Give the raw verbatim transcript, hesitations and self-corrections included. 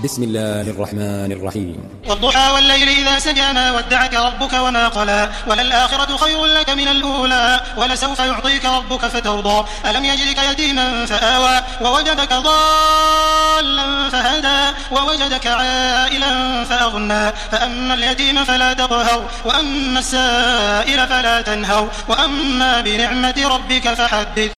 بسم الله الرحمن الرحيم. والضحى والليل إذا سجى ما ودعك ربك وما قلى وللآخرة خير لك من الأولى ولسوف يعطيك ربك فترضى ألم يجدك يتيما فآوى ووجدك ضالا فهدى ووجدك عائلا فأغنى فأما اليتيم فلا تقهر وأما السائل فلا تنهر وأما بنعمة ربك فحدث.